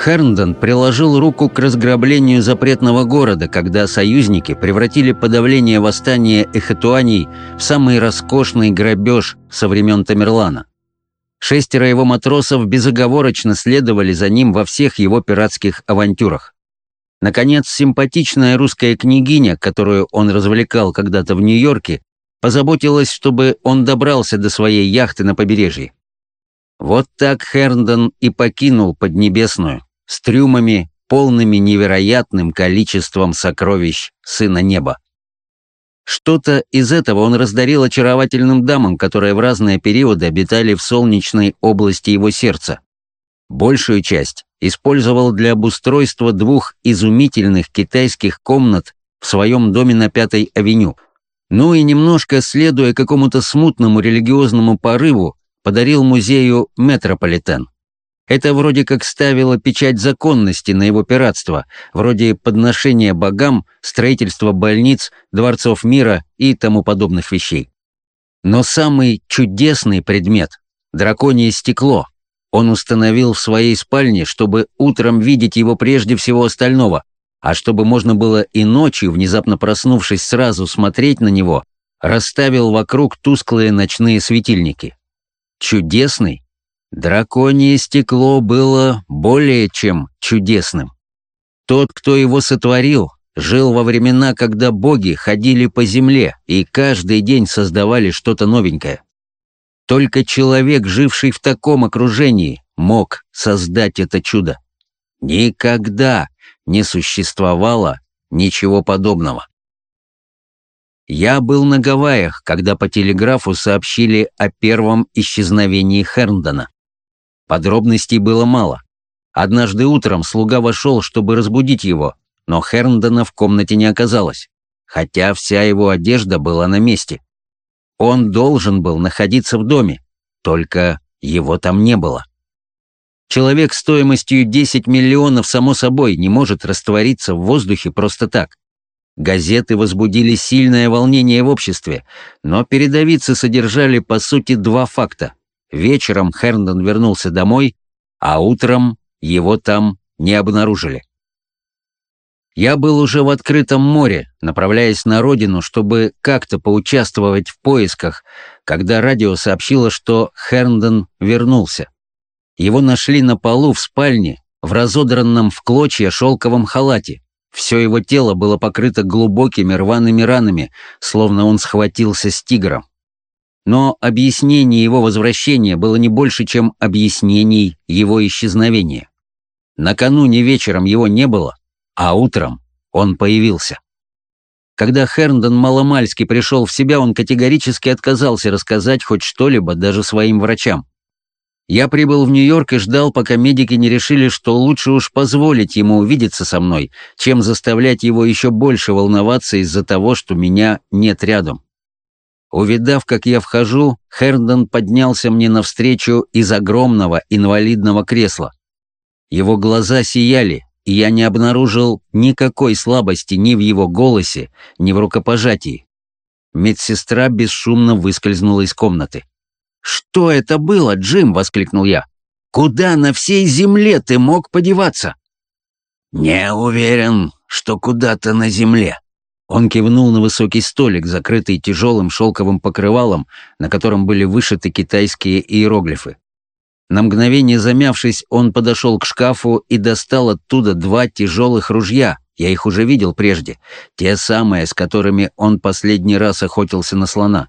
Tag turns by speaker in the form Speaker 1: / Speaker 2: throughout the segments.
Speaker 1: Херндон приложил руку к разграблению запретного города, когда союзники превратили подавление восстания эхетуаней в самый роскошный грабеж со времен Тамерлана. 6 его матросов безоговорочно следовали за ним во всех его пиратских авантюрах. Наконец, симпатичная русская княгиня, которую он развлекал когда-то в Нью-Йорке, позаботилась, чтобы он добрался до своей яхты на побережье. Вот так Херндон и покинул Поднебесную с трюмами, полными невероятным количеством сокровищ Сына Неба. Что-то из этого он раздарил очаровательным дамам, которые в разные периоды обитали в солнечной области его сердца. Большую часть использовал для обустройства 2 изумительных китайских комнат в своем доме на 5-й авеню. Ну и немножко, следуя какому-то смутному религиозному порыву, подарил музею Метрополитен. Это вроде как ставило печать законности на его пиратство, вроде подношения богам, строительства больниц, дворцов мира и тому подобных вещей. Но самый чудесный предмет — драконье стекло — он установил в своей спальне, чтобы утром видеть его прежде всего остального, а чтобы можно было и ночью, внезапно проснувшись, сразу смотреть на него, расставил вокруг тусклые ночные светильники. Чудесный? Драконье стекло было более чем чудесным. Тот, кто его сотворил, жил во времена, когда боги ходили по земле и каждый день создавали что-то новенькое. Только человек, живший в таком окружении, мог создать это чудо. Никогда не существовало ничего подобного. Я был на Гавайях, когда по телеграфу сообщили о первом исчезновении Херндона. Подробностей было мало. Однажды утром слуга вошел, чтобы разбудить его, но Херндона в комнате не оказалось, хотя вся его одежда была на месте. Он должен был находиться в доме, только его там не было. Человек стоимостью 10 миллионов, само собой, не может раствориться в воздухе просто так. Газеты возбудили сильное волнение в обществе, но передовицы содержали, по сути, 2 факта. Вечером Херндон вернулся домой, а утром его там не обнаружили. Я был уже в открытом море, направляясь на родину, чтобы как-то поучаствовать в поисках, когда радио сообщило, что Херндон вернулся. Его нашли на полу в спальне, в разодранном в клочья шелковом халате. Все его тело было покрыто глубокими рваными ранами, словно он схватился с тигром. Но объяснение его возвращения было не больше, чем объяснений его исчезновения. Накануне вечером его не было, а утром он появился. Когда Херндон маломальски пришел в себя, он категорически отказался рассказать хоть что-либо даже своим врачам. Я прибыл в Нью-Йорк и ждал, пока медики не решили, что лучше уж позволить ему увидеться со мной, чем заставлять его еще больше волноваться из-за того, что меня нет рядом. Увидав, как я вхожу, Херндон поднялся мне навстречу из огромного инвалидного кресла. Его глаза сияли, и я не обнаружил никакой слабости ни в его голосе, ни в рукопожатии. Медсестра бесшумно выскользнула из комнаты. «Что это было, Джим?» — воскликнул я. «Куда на всей земле ты мог подеваться?» «Не уверен, что куда-то на земле». Он кивнул на высокий столик, закрытый тяжелым шелковым покрывалом, на котором были вышиты китайские иероглифы. На мгновение замявшись, он подошел к шкафу и достал оттуда 2 тяжелых ружья. Я их уже видел прежде, те самые, с которыми он последний раз охотился на слона.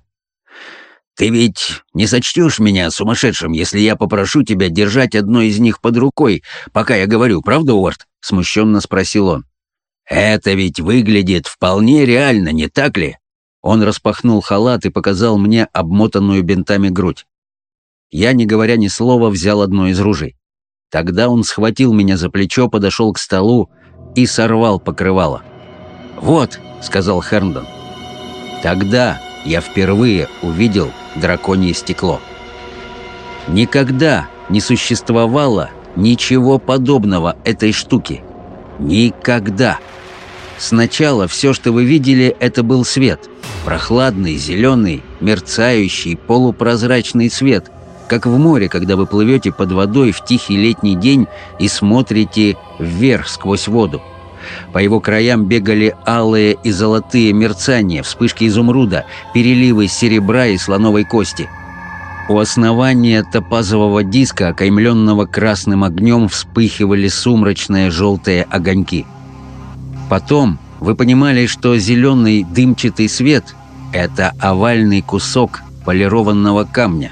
Speaker 1: «Ты ведь не сочтешь меня сумасшедшим, если я попрошу тебя держать одно из них под рукой, пока я говорю, правда, Уорд?» — смущенно спросил он. «Это ведь выглядит вполне реально, не так ли?» Он распахнул халат и показал мне обмотанную бинтами грудь. Я, не говоря ни слова, взял одно из ружей. Тогда он схватил меня за плечо, подошел к столу и сорвал покрывало. «Вот», — сказал Херндон. Тогда я впервые увидел драконье стекло. Никогда не существовало ничего подобного этой штуке. Никогда. Сначала все, что вы видели, это был свет. Прохладный, зеленый, мерцающий, полупрозрачный свет, как в море, когда вы плывете под водой в тихий летний день и смотрите вверх сквозь воду. По его краям бегали алые и золотые мерцания, вспышки изумруда, переливы серебра и слоновой кости. У основания топазового диска, окаймленного красным огнем, вспыхивали сумрачные желтые огоньки. Потом вы понимали, что зеленый дымчатый свет — это овальный кусок полированного камня.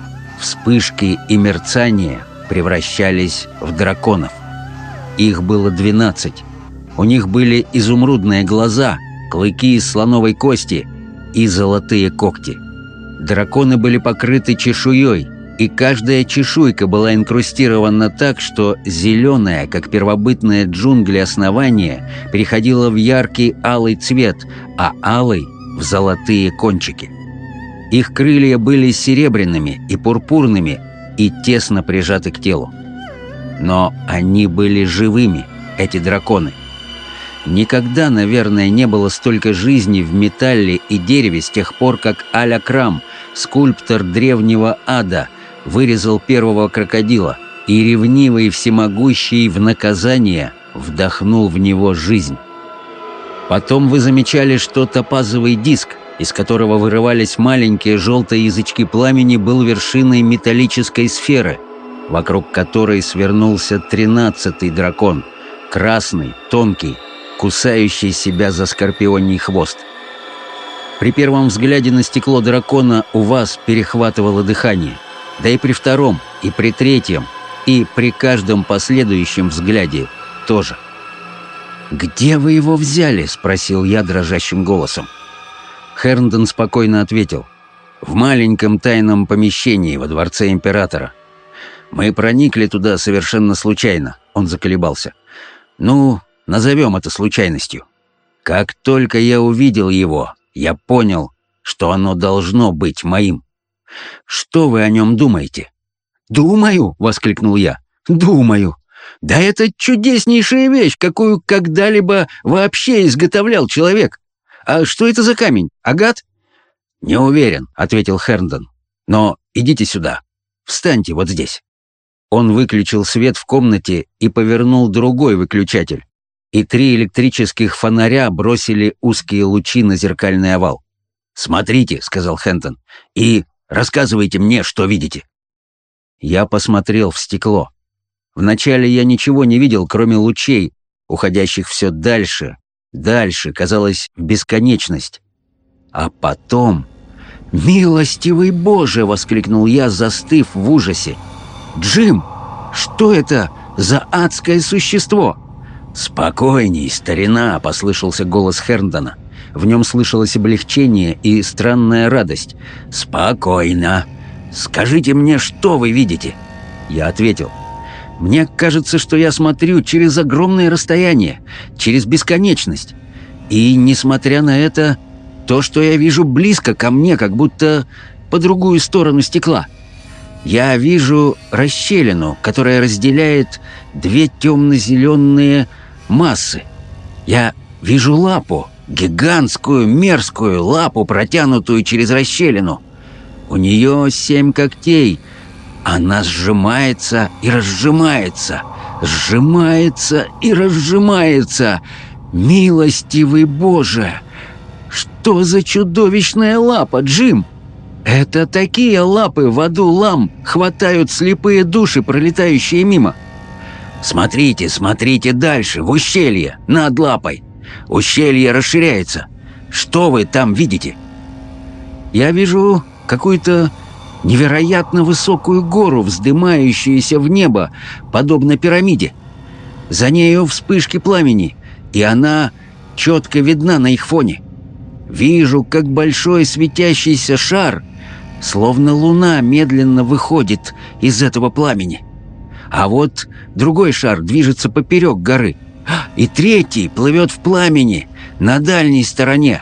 Speaker 1: Вспышки и мерцания превращались в драконов. Их было 12. У них были изумрудные глаза, клыки из слоновой кости и золотые когти. Драконы были покрыты чешуей, и каждая чешуйка была инкрустирована так, что зеленое, как первобытные джунгли основание, переходило в яркий алый цвет, а алый — в золотые кончики. Их крылья были серебряными и пурпурными и тесно прижаты к телу. Но они были живыми, эти драконы. Никогда, наверное, не было столько жизни в металле и дереве с тех пор, как Аль-Акрам, скульптор древнего ада, вырезал первого крокодила, и ревнивый всемогущий в наказание вдохнул в него жизнь. Потом вы замечали, что топазовый диск, из которого вырывались маленькие желтые язычки пламени, был вершиной металлической сферы, вокруг которой свернулся 13-й дракон, красный, тонкий, кусающий себя за скорпионий хвост. При первом взгляде на стекло дракона у вас перехватывало дыхание, да и при втором, и при третьем, и при каждом последующем взгляде тоже. «Где вы его взяли?» — спросил я дрожащим голосом. Херндон спокойно ответил: «В маленьком тайном помещении во дворце императора. Мы проникли туда совершенно случайно», — он заколебался. «Ну, назовем это случайностью. Как только я увидел его, я понял, что оно должно быть моим. Что вы о нем думаете?» «Думаю!» — воскликнул я. «Думаю! Да это чудеснейшая вещь, какую когда-либо вообще изготовлял человек! А что это за камень? Агат?» «Не уверен», — ответил Херндон. «Но идите сюда. Встаньте вот здесь». Он выключил свет в комнате и повернул другой выключатель, и 3 электрических фонаря бросили узкие лучи на зеркальный овал. «Смотрите», — сказал Херндон, — «и рассказывайте мне, что видите». Я посмотрел в стекло. Вначале я ничего не видел, кроме лучей, уходящих все дальше, дальше, казалось, в бесконечность. А потом... «Милостивый Боже!» — воскликнул я, застыв в ужасе. «Джим, что это за адское существо?» «Спокойней, старина!» — послышался голос Херндона. В нем слышалось облегчение и странная радость. «Спокойно! Скажите мне, что вы видите?» Я ответил: «Мне кажется, что я смотрю через огромное расстояние, через бесконечность. И, несмотря на это, то, что я вижу, близко ко мне, как будто по другую сторону стекла. Я вижу расщелину, которая разделяет 2 темно-зеленые массы. Я вижу лапу, гигантскую, мерзкую лапу, протянутую через расщелину. У нее 7 когтей. Она сжимается и разжимается, сжимается и разжимается. Милостивый Боже! Что за чудовищная лапа, Джим? Это такие лапы в аду лам хватают слепые души, пролетающие мимо. Смотрите, смотрите дальше, в ущелье, над лапой. Ущелье расширяется. Что вы там видите?» «Я вижу какую-то невероятно высокую гору, вздымающуюся в небо, подобно пирамиде. За нею вспышки пламени, и она четко видна на их фоне. Вижу, как большой светящийся шар, словно луна, медленно выходит из этого пламени. А вот другой шар движется поперек горы, и третий плывет в пламени на дальней стороне.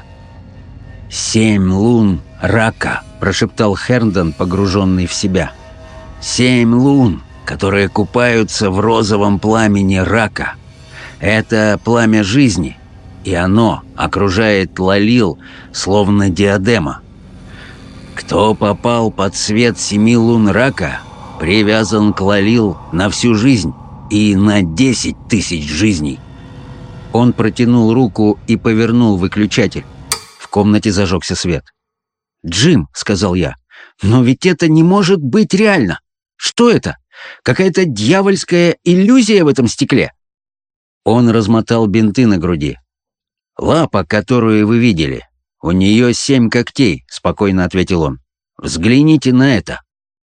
Speaker 1: 7 лун рака», — прошептал Херндон, погруженный в себя. 7 лун, которые купаются в розовом пламени рака. Это пламя жизни, и оно окружает Лалил, словно диадема. Кто попал под свет 7 лун рака, привязан к Лалил на всю жизнь и на 10 тысяч жизней». Он протянул руку и повернул выключатель. В комнате зажегся свет. «Джим», — сказал я, — «но ведь это не может быть реально. Что это? Какая-то дьявольская иллюзия в этом стекле?» Он размотал бинты на груди. «Лапа, которую вы видели, у нее 7 когтей», — спокойно ответил он. «Взгляните на это».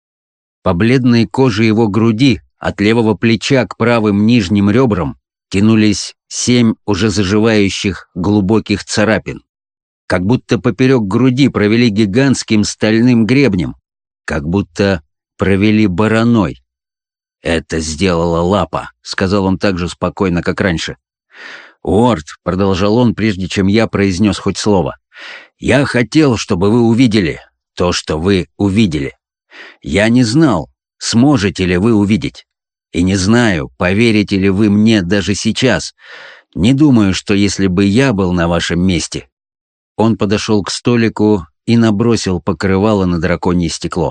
Speaker 1: По бледной коже его груди, от левого плеча к правым нижним ребрам, тянулись 7 уже заживающих глубоких царапин. Как будто поперек груди провели гигантским стальным гребнем, как будто провели бараной. «Это сделала лапа», — сказал он так же спокойно, как раньше. «Уорд», — продолжал он, прежде чем я произнес хоть слово, — «я хотел, чтобы вы увидели то, что вы увидели. Я не знал, сможете ли вы увидеть. И не знаю, поверите ли вы мне даже сейчас. Не думаю, что если бы я был на вашем месте». Он подошел к столику и набросил покрывало на драконье стекло.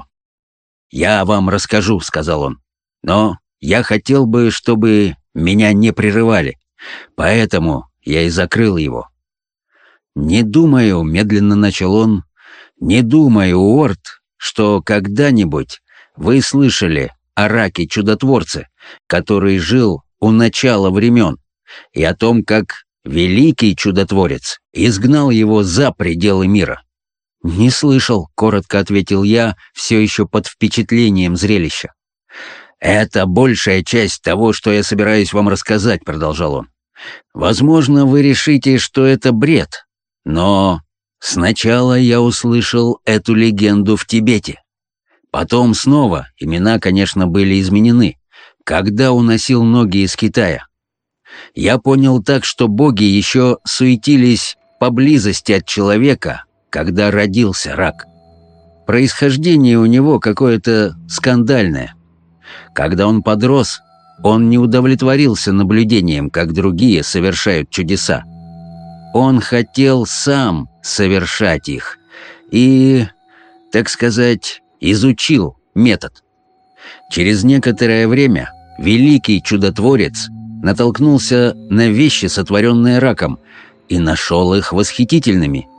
Speaker 1: «Я вам расскажу», — сказал он, — «но я хотел бы, чтобы меня не прерывали, поэтому я и закрыл его». «Не думаю», — медленно начал он, — «не думаю, Уорд, что когда-нибудь вы слышали о раке-чудотворце, который жил у начала времен, и о том, как великий чудотворец изгнал его за пределы мира». «Не слышал», — коротко ответил я, все еще под впечатлением зрелища. «Это большая часть того, что я собираюсь вам рассказать», — продолжал он. «Возможно, вы решите, что это бред, но сначала я услышал эту легенду в Тибете. Потом снова, имена, конечно, были изменены, когда уносил ноги из Китая. Я понял так, что боги еще суетились поблизости от человека, когда родился рак. Происхождение у него какое-то скандальное. Когда он подрос, он не удовлетворился наблюдением, как другие совершают чудеса. Он хотел сам совершать их и, так сказать, изучил метод. Через некоторое время великий чудотворец натолкнулся на вещи, сотворенные раком, и нашел их восхитительными.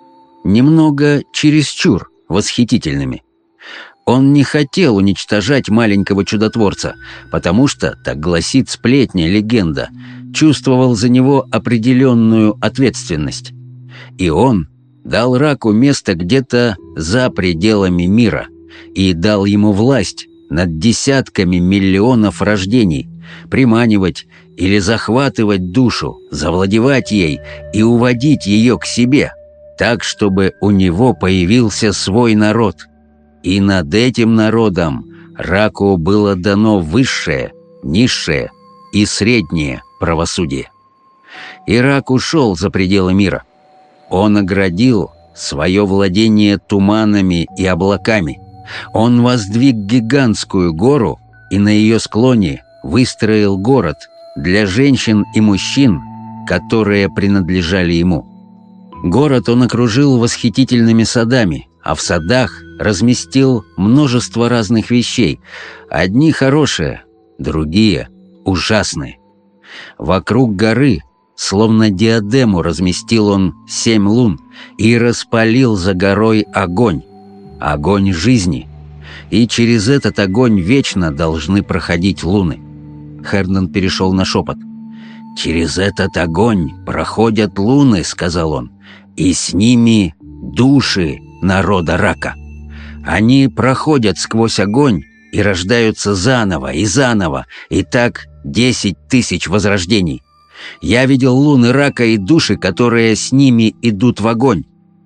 Speaker 1: Немного чересчур восхитительными. Он не хотел уничтожать маленького чудотворца, потому что, так гласит сплетня, легенда, чувствовал за него определенную ответственность. И он дал раку место где-то за пределами мира и дал ему власть над десятками миллионов рождений, приманивать или захватывать душу, завладевать ей и уводить ее к себе, так, чтобы у него появился свой народ. И над этим народом раку было дано высшее, низшее и среднее правосудие. И рак ушел за пределы мира. Он оградил свое владение туманами и облаками. Он воздвиг гигантскую гору и на ее склоне выстроил город для женщин и мужчин, которые принадлежали ему. Город он окружил восхитительными садами, а в садах разместил множество разных вещей, одни хорошие, другие ужасные. Вокруг горы, словно диадему, разместил он 7 лун и распалил за горой огонь, огонь жизни, и через этот огонь вечно должны проходить луны. Хернан перешел на шепот. «Через этот огонь проходят луны», — сказал он, — «и с ними души народа рака. Они проходят сквозь огонь и рождаются заново и заново, и так 10 тысяч возрождений. Я видел луны рака и души, которые с ними идут в огонь.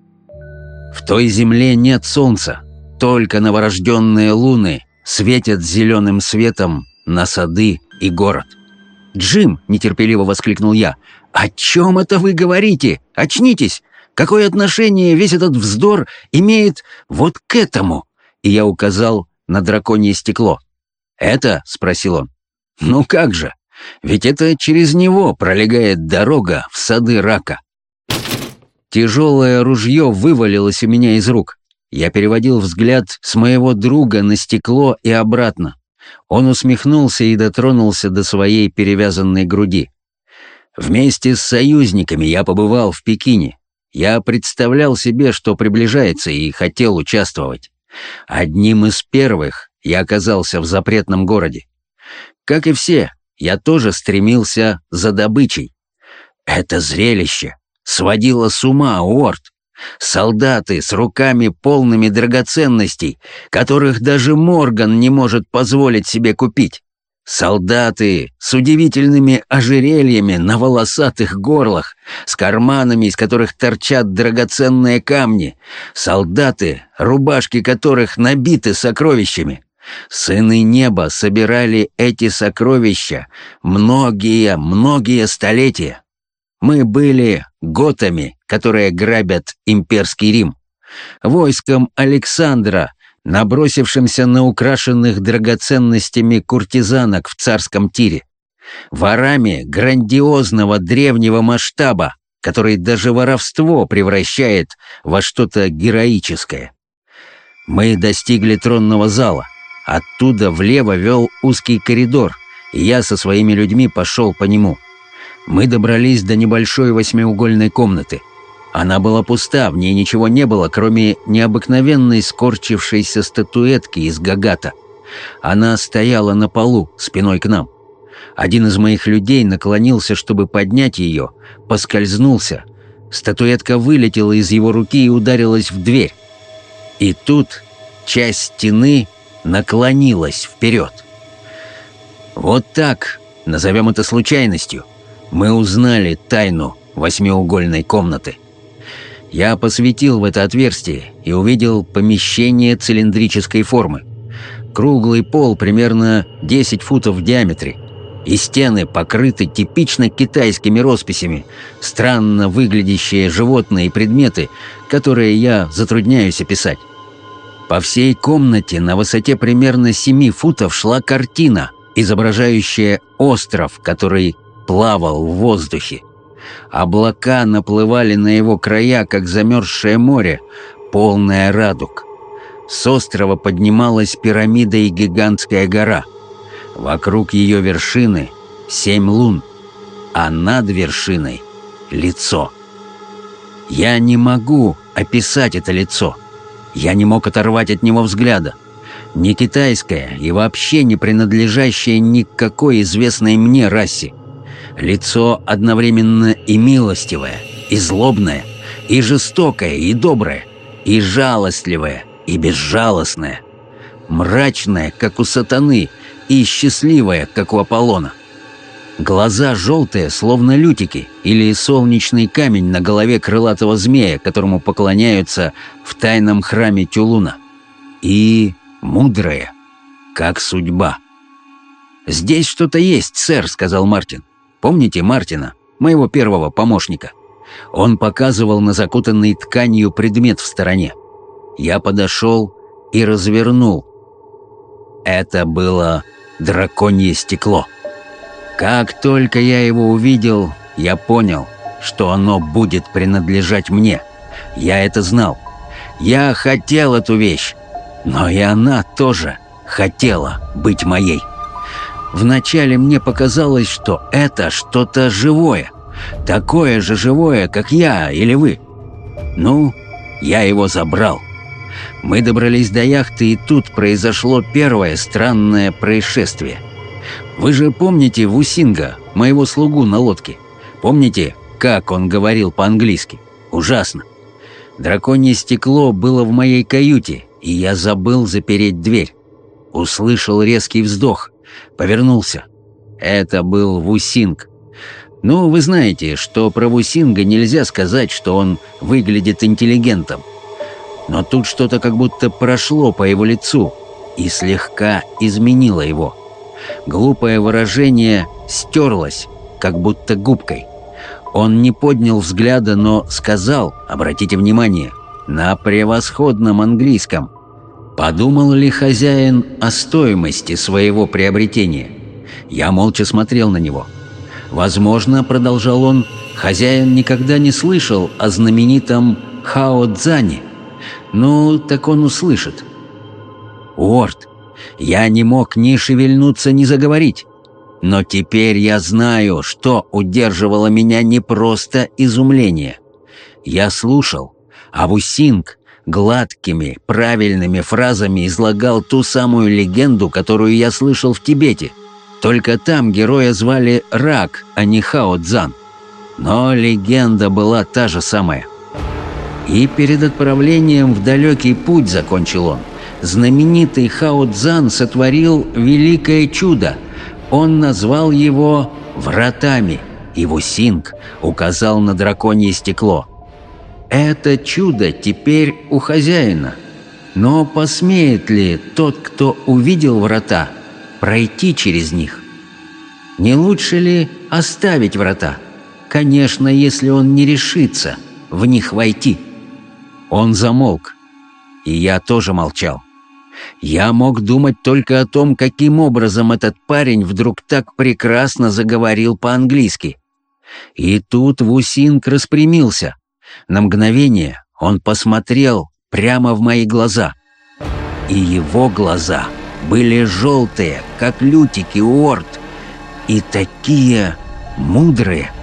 Speaker 1: В той земле нет солнца, только новорожденные луны светят зеленым светом на сады и город». «Джим!» — нетерпеливо воскликнул я. «О чем это вы говорите? Очнитесь! Какое отношение весь этот вздор имеет вот к этому?» И я указал на драконье стекло. «Это?» — спросил он. «Ну как же! Ведь это через него пролегает дорога в сады рака». Тяжелое ружье вывалилось у меня из рук. Я переводил взгляд с моего друга на стекло и обратно. Он усмехнулся и дотронулся до своей перевязанной груди. Вместе с союзниками я побывал в Пекине. Я представлял себе, что приближается, и хотел участвовать. Одним из первых я оказался в запретном городе. Как и все, я тоже стремился за добычей. Это зрелище сводило с ума Уорд. Солдаты с руками полными драгоценностей, которых даже Морган не может позволить себе купить. Солдаты с удивительными ожерельями на волосатых горлах, с карманами, из которых торчат драгоценные камни. Солдаты, рубашки которых набиты сокровищами. Сыны неба собирали эти сокровища многие столетия. Мы были готами, которые грабят имперский Рим, войском Александра, набросившимся на украшенных драгоценностями куртизанок в царском Тире, ворами грандиозного древнего масштаба, который даже воровство превращает во что-то героическое. Мы достигли тронного зала. Оттуда влево вел узкий коридор, и я со своими людьми пошел по нему. Мы добрались до небольшой восьмиугольной комнаты. Она была пуста, в ней ничего не было, кроме необыкновенной скорчившейся статуэтки из гагата. Она стояла на полу, спиной к нам. Один из моих людей наклонился, чтобы поднять ее, поскользнулся. Статуэтка вылетела из его руки и ударилась в дверь. И тут часть стены наклонилась вперед. Вот так, назовем это случайностью, мы узнали тайну восьмиугольной комнаты. Я посветил в это отверстие и увидел помещение цилиндрической формы. Круглый пол примерно 10 футов в диаметре, и стены покрыты типично китайскими росписями, странно выглядящие животные и предметы, которые я затрудняюсь описать. По всей комнате на высоте примерно 7 футов шла картина, изображающая остров, который плавал в воздухе. Облака наплывали на его края, как замерзшее море, полное радуг. С острова поднималась пирамида и гигантская гора. Вокруг ее вершины 7 лун, а над вершиной — лицо. Я не могу описать это лицо. Я не мог оторвать от него взгляда. Не китайское и вообще не принадлежащее ни к какой известной мне расе. Лицо одновременно и милостивое, и злобное, и жестокое, и доброе, и жалостливое, и безжалостное. Мрачное, как у сатаны, и счастливое, как у Аполлона. Глаза желтые, словно лютики, или солнечный камень на голове крылатого змея, которому поклоняются в тайном храме Тюлуна. И мудрые, как судьба. «Здесь что-то есть, сэр», — сказал Мартин. «Помните Мартина, моего первого помощника? Он показывал на закутанный тканью предмет в стороне. Я подошел и развернул. Это было драконье стекло. Как только я его увидел, я понял, что оно будет принадлежать мне. Я это знал. Я хотел эту вещь, но и она тоже хотела быть моей. Вначале мне показалось, что это что-то живое, такое же живое, как я или вы. Ну, я его забрал. Мы добрались до яхты, и тут произошло первое странное происшествие. Вы же помните Вусинга, моего слугу на лодке? Помните, как он говорил по-английски? Ужасно. Драконье стекло было в моей каюте, и я забыл запереть дверь. Услышал резкий вздох. Повернулся. Это был Вусинг. Ну, вы знаете, что про Вусинга нельзя сказать, что он выглядит интеллигентом. Но тут что-то как будто прошло по его лицу и слегка изменило его. Глупое выражение стерлось, как будто губкой. Он не поднял взгляда, но сказал, обратите внимание, на превосходном английском: подумал ли хозяин о стоимости своего приобретения? Я молча смотрел на него. Возможно, продолжал он, хозяин никогда не слышал о знаменитом Хао Цзане. Ну, так он услышит. Уорд, я не мог ни шевельнуться, ни заговорить. Но теперь я знаю, что удерживало меня не просто изумление. Я слушал, а Вусинг гладкими, правильными фразами излагал ту самую легенду, которую я слышал в Тибете. Только там героя звали Рак, а не Хао Цзан. Но легенда была та же самая. И перед отправлением в далекий путь, закончил он, знаменитый Хао Цзан сотворил великое чудо. Он назвал его «Вратами», и Вусинг указал на драконье стекло. Это чудо теперь у хозяина. Но посмеет ли тот, кто увидел врата, пройти через них? Не лучше ли оставить врата? Конечно, если он не решится в них войти. Он замолк, и я тоже молчал. Я мог думать только о том, каким образом этот парень вдруг так прекрасно заговорил по-английски. И тут Вусинг распрямился. На мгновение он посмотрел прямо в мои глаза. И его глаза были желтые, как лютики Уорд, и такие мудрые.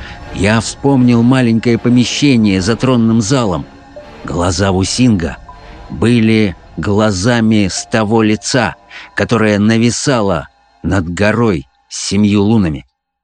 Speaker 1: Я вспомнил маленькое помещение за тронным залом. Глаза Вусинга были глазами с того лица, которое нависало над горой с 7 лунами.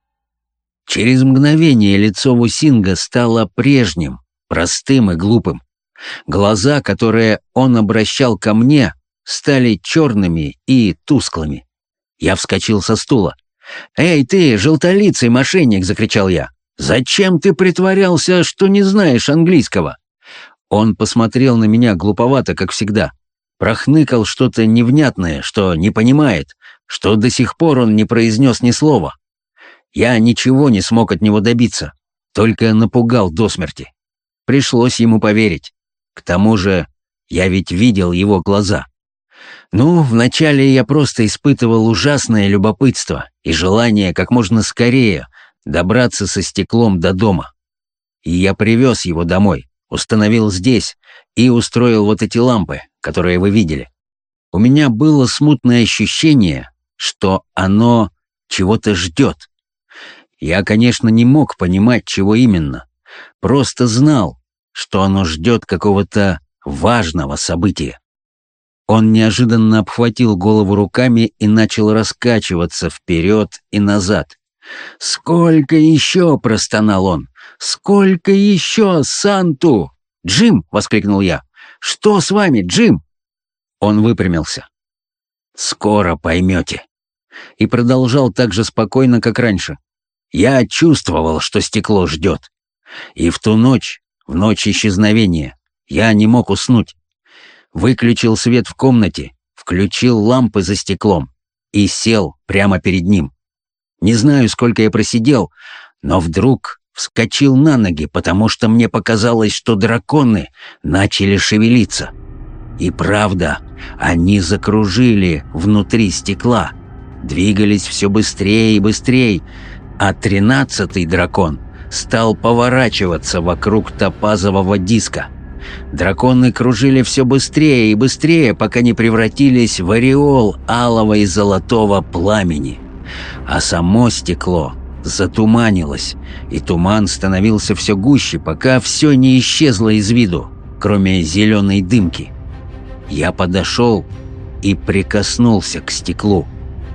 Speaker 1: Через мгновение лицо Вусинга стало прежним, простым и глупым. Глаза, которые он обращал ко мне, стали черными и тусклыми. Я вскочил со стула. «Эй ты, желтолицый мошенник!» — закричал я. «Зачем ты притворялся, что не знаешь английского?» Он посмотрел на меня глуповато, как всегда. Прохныкал что-то невнятное, что не понимает, что до сих пор он не произнес ни слова. Я ничего не смог от него добиться, только напугал до смерти. Пришлось ему поверить. К тому же я ведь видел его глаза. Ну, вначале я просто испытывал ужасное любопытство и желание как можно скорее добраться со стеклом до дома. И я привез его домой, установил здесь и устроил вот эти лампы, которые вы видели. У меня было смутное ощущение, что оно чего-то ждет. Я, конечно, не мог понимать, чего именно. Просто знал, что оно ждет какого-то важного события. Он неожиданно обхватил голову руками и начал раскачиваться вперед и назад. «Сколько еще?» — простонал он. «Сколько еще, Санту?» «Джим!» — воскликнул я. «Что с вами, Джим?» Он выпрямился. «Скоро поймете». И продолжал так же спокойно, как раньше. Я чувствовал, что стекло ждет. И в ту ночь, в ночь исчезновения, я не мог уснуть. Выключил свет в комнате, включил лампы за стеклом и сел прямо перед ним. Не знаю, сколько я просидел, но вдруг вскочил на ноги, потому что мне показалось, что драконы начали шевелиться. И правда, они закружили внутри стекла, двигались все быстрее и быстрее, а 13-й дракон стал поворачиваться вокруг топазового диска. Драконы кружили все быстрее и быстрее, пока не превратились в ореол алого и золотого пламени. А само стекло затуманилось, и туман становился все гуще, пока все не исчезло из виду, кроме зеленой дымки. Я подошел и прикоснулся к стеклу.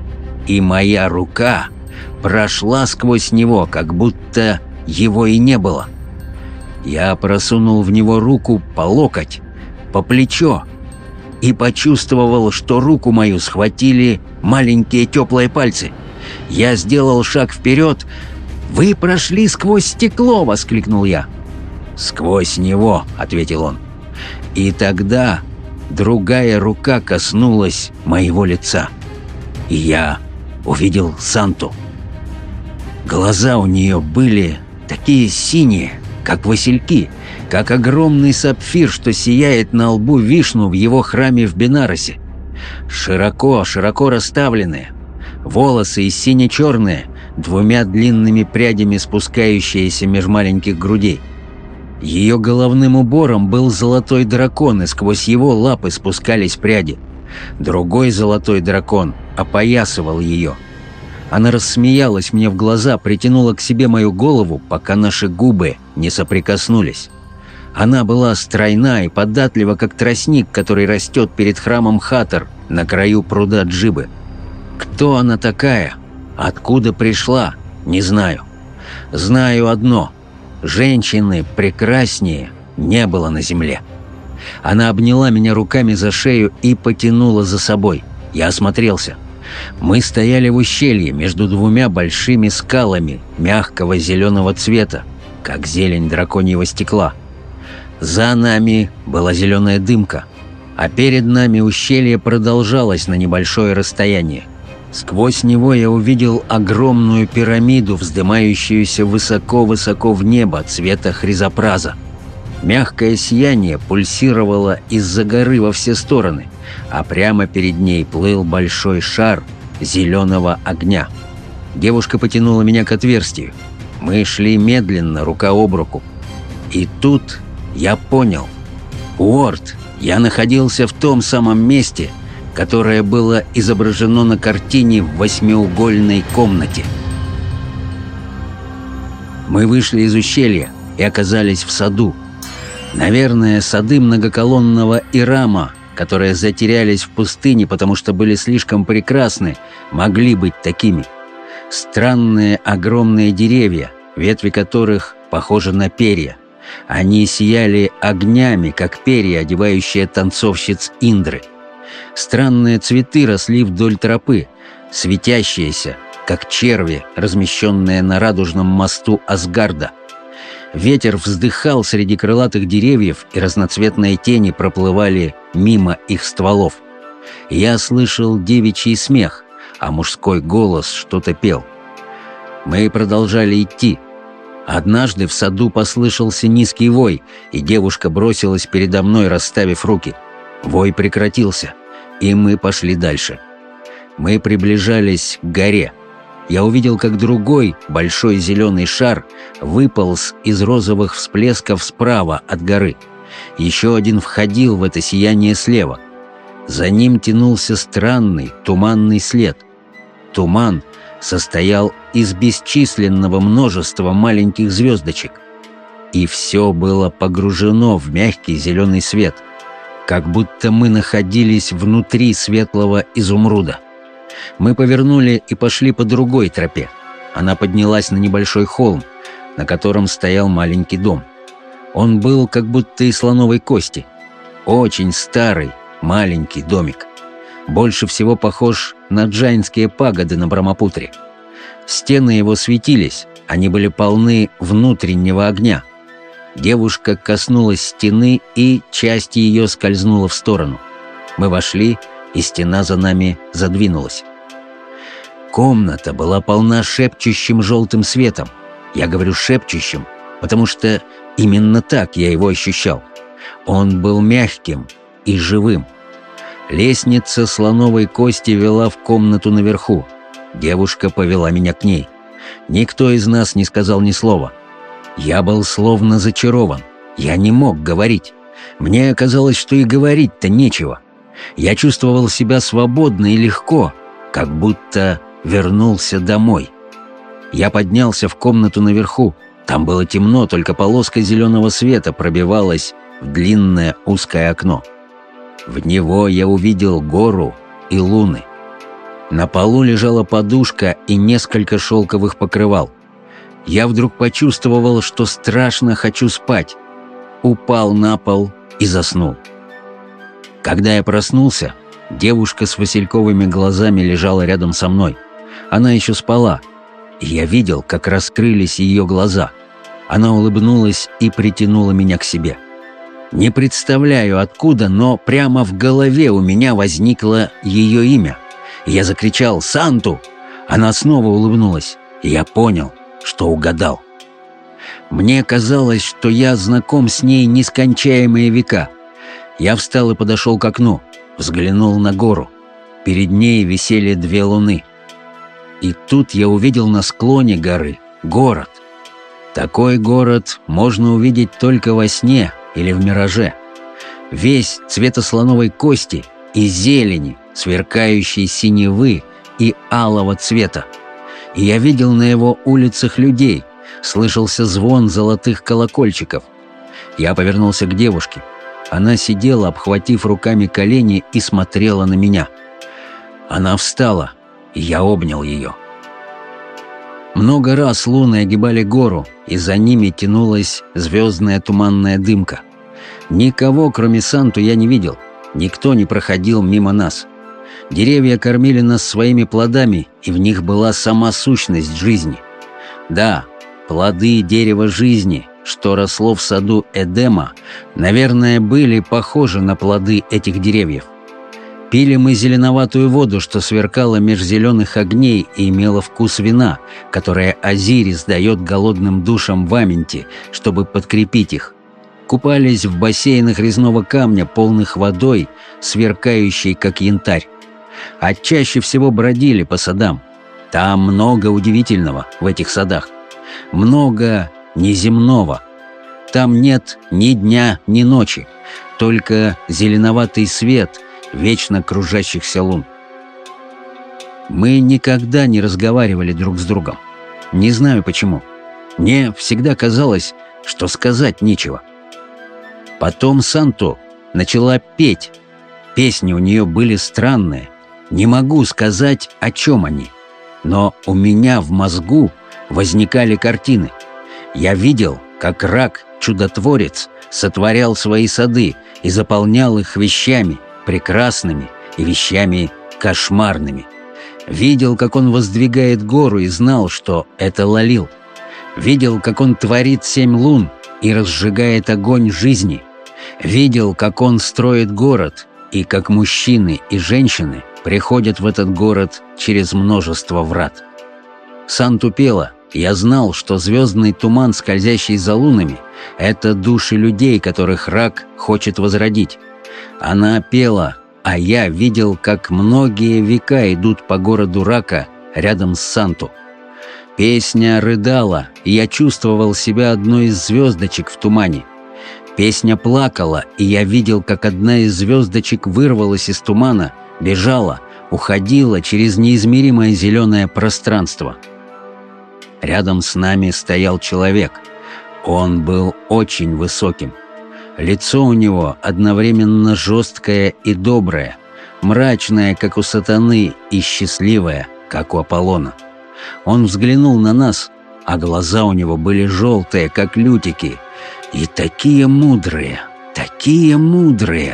Speaker 1: И моя рука прошла сквозь него, как будто его и не было. Я просунул в него руку по локоть, по плечо, и почувствовал, что руку мою схватили маленькие теплые пальцы. Я сделал шаг вперед. «Вы прошли сквозь стекло!» — воскликнул я. «Сквозь него!» — ответил он. И тогда другая рука коснулась моего лица, и я увидел Санту. Глаза у нее были такие синие, как васильки, как огромный сапфир, что сияет на лбу Вишну в его храме в Бенарасе. Широко расставленные, волосы и сине-черные, 2 длинными прядями спускающиеся меж маленьких грудей. Ее головным убором был золотой дракон, и сквозь его лапы спускались пряди. Другой золотой дракон опоясывал ее. Она рассмеялась мне в глаза, притянула к себе мою голову, пока наши губы не соприкоснулись. Она была стройна и податлива, как тростник, который растет перед храмом Хатор на краю пруда Джибы. Кто она такая? Откуда пришла? Не знаю. Знаю одно. Женщины прекраснее не было на земле. Она обняла меня руками за шею и потянула за собой. Я осмотрелся. Мы стояли в ущелье между двумя большими скалами мягкого зеленого цвета, как зелень драконьего стекла. За нами была зеленая дымка, а перед нами ущелье продолжалось на небольшое расстояние. Сквозь него я увидел огромную пирамиду, вздымающуюся высоко-высоко в небо цвета хризопраза. Мягкое сияние пульсировало из-за горы во все стороны, а прямо перед ней плыл большой шар зеленого огня. Девушка потянула меня к отверстию. Мы шли медленно, рука об руку. И тут я понял. Уорд, я находился в том самом месте, которое было изображено на картине в восьмиугольной комнате. Мы вышли из ущелья и оказались в саду. Наверное, сады многоколонного Ирама, которые затерялись в пустыне, потому что были слишком прекрасны, могли быть такими. Странные огромные деревья, ветви которых похожи на перья. Они сияли огнями, как перья, одевающие танцовщиц Индры. Странные цветы росли вдоль тропы, светящиеся, как черви, размещенные на радужном мосту Асгарда. Ветер вздыхал среди крылатых деревьев, и разноцветные тени проплывали мимо их стволов. Я слышал девичий смех, а мужской голос что-то пел. Мы продолжали идти. Однажды в саду послышался низкий вой, и девушка бросилась передо мной, расставив руки. Вой прекратился, и мы пошли дальше. Мы приближались к горе. Я увидел, как другой, большой зеленый шар выполз из розовых всплесков справа от горы. Еще один входил в это сияние слева. За ним тянулся странный, туманный след. Туман состоял из бесчисленного множества маленьких звездочек. И все было погружено в мягкий зеленый свет, как будто мы находились внутри светлого изумруда. Мы повернули и пошли по другой тропе. Она поднялась на небольшой холм, на котором стоял маленький дом. Он был как будто из слоновой кости. Очень старый, маленький домик. Больше всего похож на джайнские пагоды на Брамапутре. Стены его светились, они были полны внутреннего огня. Девушка коснулась стены, и часть ее скользнула в сторону. Мы вошли, и стена за нами задвинулась. Комната была полна шепчущим желтым светом. Я говорю «шепчущим», потому что именно так я его ощущал. Он был мягким и живым. Лестница слоновой кости вела в комнату наверху. Девушка повела меня к ней. Никто из нас не сказал ни слова. Я был словно зачарован. Я не мог говорить. Мне казалось, что и говорить-то нечего. Я чувствовал себя свободно и легко, как будто вернулся домой. Я поднялся в комнату наверху. Там было темно, только полоска зеленого света пробивалась в длинное узкое окно. В него я увидел гору и луны. На полу лежала подушка и несколько шелковых покрывал. Я вдруг почувствовал, что страшно хочу спать. Упал на пол и заснул. Когда я проснулся, девушка с васильковыми глазами лежала рядом со мной. Она еще спала, и я видел, как раскрылись ее глаза. Она улыбнулась и притянула меня к себе. Не представляю откуда, но прямо в голове у меня возникло ее имя. Я закричал «Санту!». Она снова улыбнулась, и я понял, что угадал. Мне казалось, что я знаком с ней нескончаемые века. Я встал и подошел к окну, взглянул на гору. Перед ней висели 2 луны. И тут я увидел на склоне горы город. Такой город можно увидеть только во сне или в мираже. Весь цвета слоновой кости и зелени, сверкающей синевы и алого цвета. И я видел на его улицах людей, слышался звон золотых колокольчиков. Я повернулся к девушке. Она сидела, обхватив руками колени, и смотрела на меня. Она встала, и я обнял ее. Много раз луны огибали гору, и за ними тянулась звездная туманная дымка. Никого, кроме Санту, я не видел. Никто не проходил мимо нас. Деревья кормили нас своими плодами, и в них была сама сущность жизни. Да, плоды дерева жизни, что росло в саду Эдема, наверное, были похожи на плоды этих деревьев. Пили мы зеленоватую воду, что сверкала меж зеленых огней и имела вкус вина, которое Азирис дает голодным душам в Аменте, чтобы подкрепить их. Купались в бассейнах резного камня, полных водой, сверкающей, как янтарь. А чаще всего бродили по садам. Там много удивительного в этих садах. Много неземного. Там нет ни дня, ни ночи, только зеленоватый свет вечно кружащихся лун. Мы никогда не разговаривали друг с другом. Не знаю почему. Мне всегда казалось, что сказать нечего. Потом Санту начала петь. Песни у нее были странные. Не могу сказать, о чем они. Но у меня в мозгу возникали картины. Я видел, как Рак-чудотворец сотворял свои сады и заполнял их вещами прекрасными и вещами кошмарными. Видел, как он воздвигает гору, и знал, что это Лалил. Видел, как он творит 7 лун и разжигает огонь жизни. Видел, как он строит город, и как мужчины и женщины приходят в этот город через множество врат. Санту пела. Я знал, что звездный туман, скользящий за лунами, — это души людей, которых Рак хочет возродить. Она пела, а я видел, как многие века идут по городу Рака рядом с Санту. Песня рыдала, и я чувствовал себя одной из звездочек в тумане. Песня плакала, и я видел, как одна из звездочек вырвалась из тумана, бежала, уходила через неизмеримое зеленое пространство. Рядом с нами стоял человек. Он был очень высоким. Лицо у него одновременно жесткое и доброе, мрачное, как у сатаны, и счастливое, как у Аполлона. Он взглянул на нас, а глаза у него были желтые, как лютики, и такие мудрые, такие мудрые.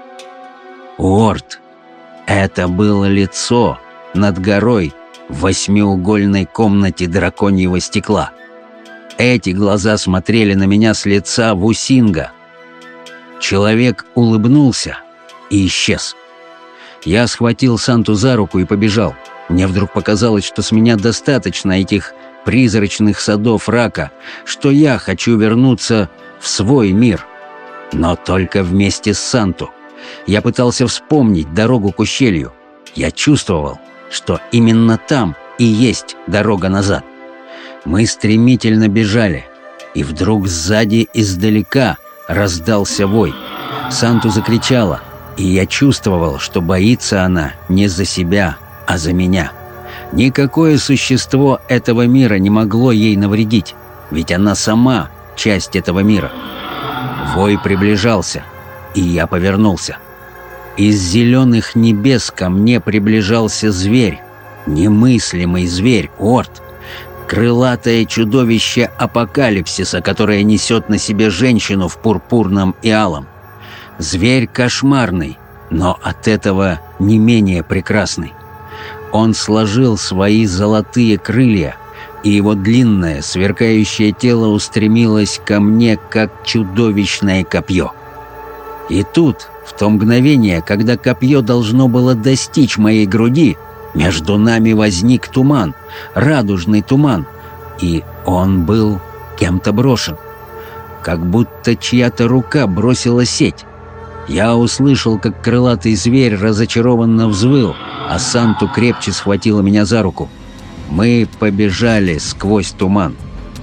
Speaker 1: Уорд, это было лицо над горой в 8-угольной комнате драконьего стекла. Эти глаза смотрели на меня с лица Вусинга. Человек улыбнулся и исчез. Я схватил Санту за руку и побежал. Мне вдруг показалось, что с меня достаточно этих призрачных садов Рака, что я хочу вернуться в свой мир. Но только вместе с Санту. Я пытался вспомнить дорогу к ущелью. Я чувствовал, что именно там и есть дорога назад. Мы стремительно бежали, и вдруг сзади издалека раздался вой. Санту закричала, и я чувствовал, что боится она не за себя, а за меня. Никакое существо этого мира не могло ей навредить, ведь она сама часть этого мира. Вой приближался, и я повернулся. Из зеленых небес ко мне приближался зверь, немыслимый зверь, Орд, крылатое чудовище апокалипсиса, которое несет на себе женщину в пурпурном и алом. Зверь кошмарный, но от этого не менее прекрасный. Он сложил свои золотые крылья, и его длинное, сверкающее тело устремилось ко мне, как чудовищное копье. И тут, в то мгновение, когда копье должно было достичь моей груди, между нами возник туман, радужный туман, и он был кем-то брошен. Как будто чья-то рука бросила сеть. Я услышал, как крылатый зверь разочарованно взвыл, а Санту крепче схватила меня за руку. Мы побежали сквозь туман.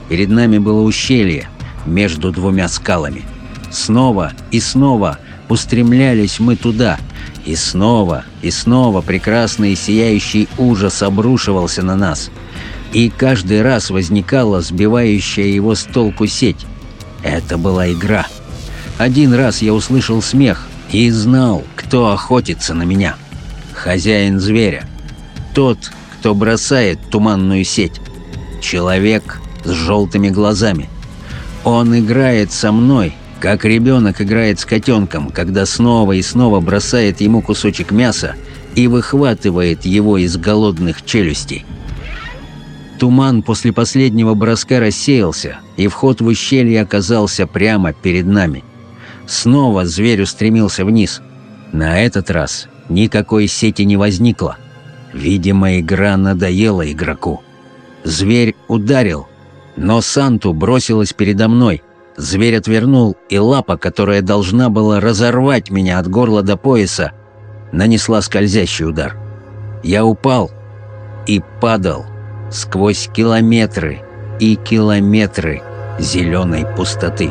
Speaker 1: Перед нами было ущелье между двумя скалами. Снова и снова устремлялись мы туда, и снова прекрасный и сияющий ужас обрушивался на нас. И каждый раз возникала сбивающая его с толку сеть. Это была игра. Один раз я услышал смех и знал, кто охотится на меня. Хозяин зверя. Тот, кто бросает туманную сеть. Человек с желтыми глазами. Он играет со мной, как ребенок играет с котенком, когда снова и снова бросает ему кусочек мяса и выхватывает его из голодных челюстей. Туман после последнего броска рассеялся, и вход в ущелье оказался прямо перед нами. Снова зверь устремился вниз. На этот раз никакой сети не возникло. Видимо, игра надоела игроку. Зверь ударил, но Санту бросилась передо мной. Зверь отвернул, и лапа, которая должна была разорвать меня от горла до пояса, нанесла скользящий удар. Я упал и падал сквозь километры и километры зеленой пустоты.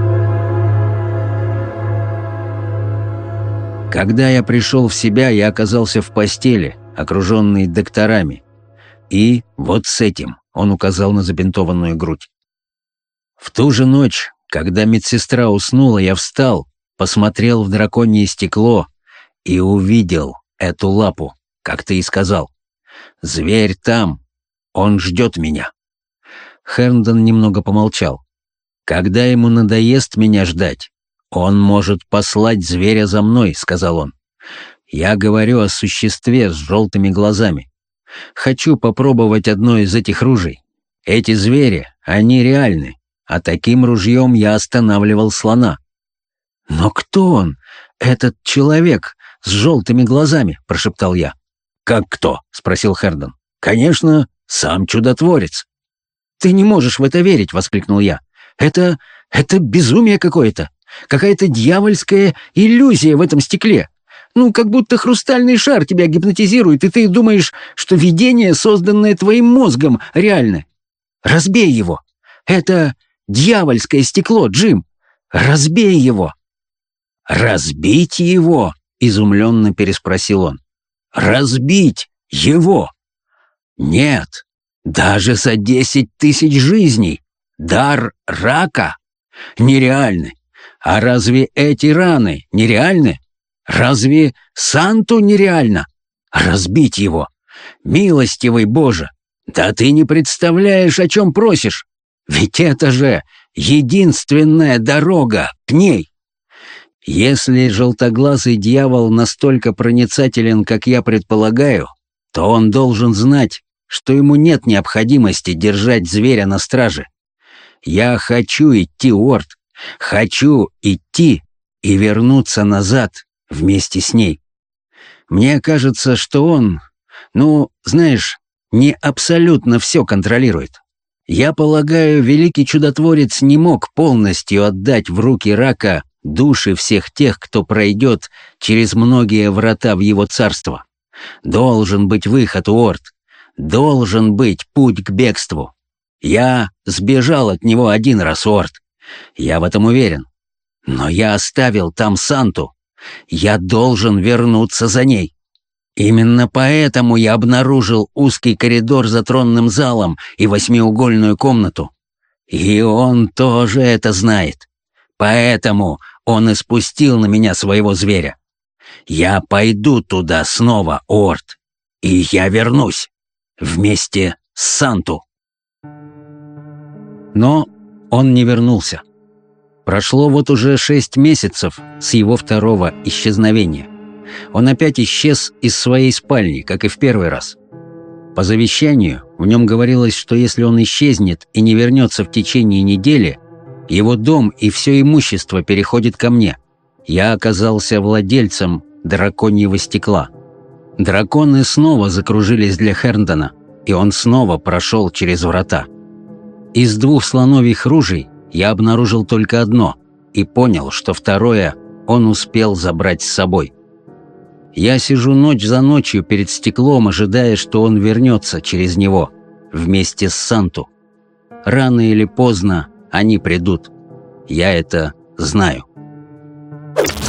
Speaker 1: Когда я пришел в себя, я оказался в постели, окруженный докторами. И вот с этим он указал на забинтованную грудь. В ту же ночь, когда медсестра уснула, я встал, посмотрел в драконье стекло и увидел эту лапу, как ты и сказал. Зверь там, он ждет меня. Херндон немного помолчал. Когда ему надоест меня ждать, он может послать зверя за мной, сказал он. Я говорю о существе с желтыми глазами. Хочу попробовать одно из этих ружей. Эти звери, они реальны. А таким ружьем я останавливал слона. «Но кто он, этот человек с желтыми глазами?» – прошептал я. «Как кто?» – спросил Херндон. «Конечно, сам чудотворец». «Ты не можешь в это верить!» – воскликнул я. Это безумие какое-то. Какая-то дьявольская иллюзия в этом стекле. Ну, как будто хрустальный шар тебя гипнотизирует, и ты думаешь, что видение, созданное твоим мозгом, реально. Разбей его. Это дьявольское стекло, Джим. Разбей его. «Разбить его?» — изумленно переспросил он. «Разбить его? Нет, даже за 10 000 жизней. Дар рака? Нереальны. А разве эти раны нереальны? Разве Санту нереально? Разбить его? Милостивый Боже, да ты не представляешь, о чем просишь. Ведь это же единственная дорога к ней. Если желтоглазый дьявол настолько проницателен, как я предполагаю, то он должен знать, что ему нет необходимости держать зверя на страже. Я хочу идти, Уорд. Хочу идти и вернуться назад вместе с ней. Мне кажется, что он, знаешь, не абсолютно все контролирует. Я полагаю, великий чудотворец не мог полностью отдать в руки рака души всех тех, кто пройдет через многие врата в его царство. Должен быть выход, Уорд. Должен быть путь к бегству. Я сбежал от него один раз, Уорд. Я в этом уверен. Но я оставил там Санту. Я должен вернуться за ней. Именно поэтому я обнаружил узкий коридор за тронным залом и 8-угольную комнату. И он тоже это знает. Поэтому он и спустил на меня своего зверя. Я пойду туда снова, Уорд. И я вернусь. Вместе с Санту. Но он не вернулся. Прошло вот уже 6 месяцев с его второго исчезновения. Он опять исчез из своей спальни, как и в первый раз. По завещанию в нем говорилось, что если он исчезнет и не вернется в течение недели, его дом и все имущество переходит ко мне. Я оказался владельцем драконьего стекла. Драконы снова закружились для Херндона, и он снова прошел через врата. Из 2 слоновьих ружей я обнаружил только одно и понял, что второе он успел забрать с собой. Я сижу ночь за ночью перед стеклом, ожидая, что он вернется через него вместе с Санту. Рано или поздно они придут. Я это знаю.